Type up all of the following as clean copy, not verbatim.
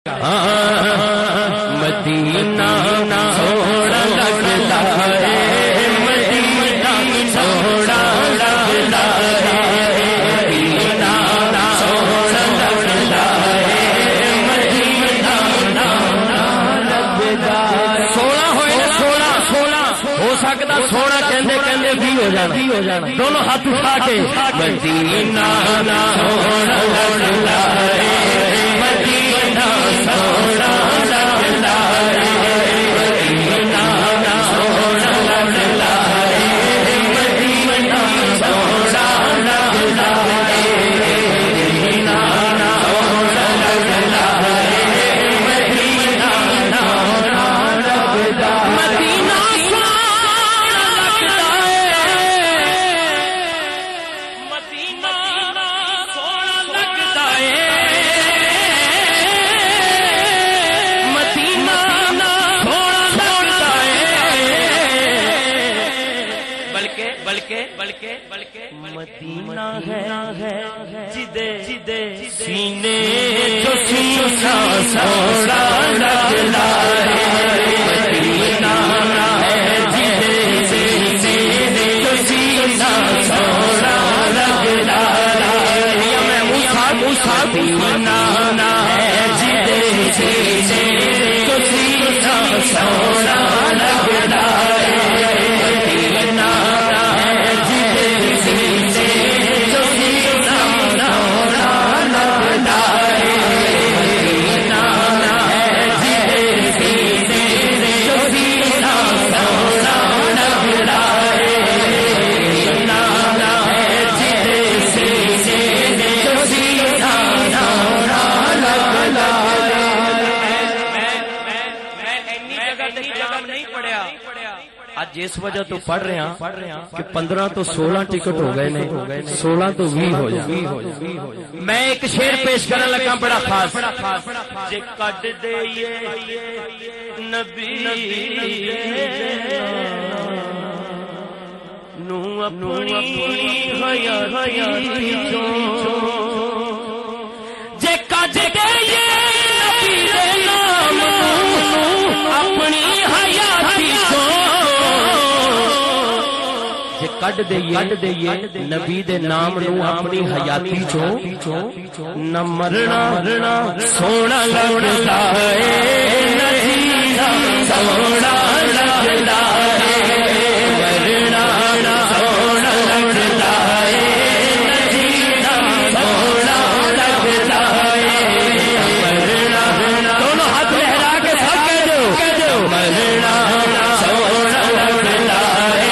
مدینہ سوڑا لگتا ہے، مدینہ سوڑا لگتا ہے، مدینہ سوڑا لگتا ہے، مدینہ لگتا ہے۔ سونا ہوئے نا سونا، سونا ہو سکتا سونا کہندے کہندے بھی ہو جانا، دونوں ہاتھ اٹھا کے مدینہ سوڑا لگتا ہے، مدینہ سوڑا لگتا ہے، مدینہ سوڑا لگتا ہے، مدینہ سوڑا لگتا ہے، مدینہ سوڑا لگتا ہے، مدینہ سوڑا لگتا ہے، مدینہ مدینہ ہے جدے سینے جو سینا سوڑا لگتا ہے، مدینہ ہے جدے سینے جو سینا سوڑا لگتا ہے، میں موسیٰ مدینہ ہے جدے سینے جو سینا سوڑا لگتا ہے، مدینہ جس وجہ تو پڑھ رہے ہیں کہ 15 تو 16 ٹکٹ ہو گئے نے، 16 تو 20 ہو جائے۔ میں ایک شعر پیش کرنے لگا بڑا خاص، جے کٹ دے نبی نو اپنی حیاتی چوں، جے کٹ دے نبی دے نام اپنی حیاتی چوں، کڈ دئیے نبی دے نام نو اپنی حیاتی چوں، نہ مرنا سونا لگتا ہے، نہ سونا لگتا ہے، مرنا سونا لگتا ہے، نہ سونا لگتا ہے، مرنا دونوں ہاتھ لہرا کے سب کہہ دو مرنا سونا لگتا ہے،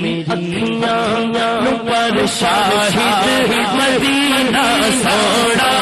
شاہد مدینہ سوڑا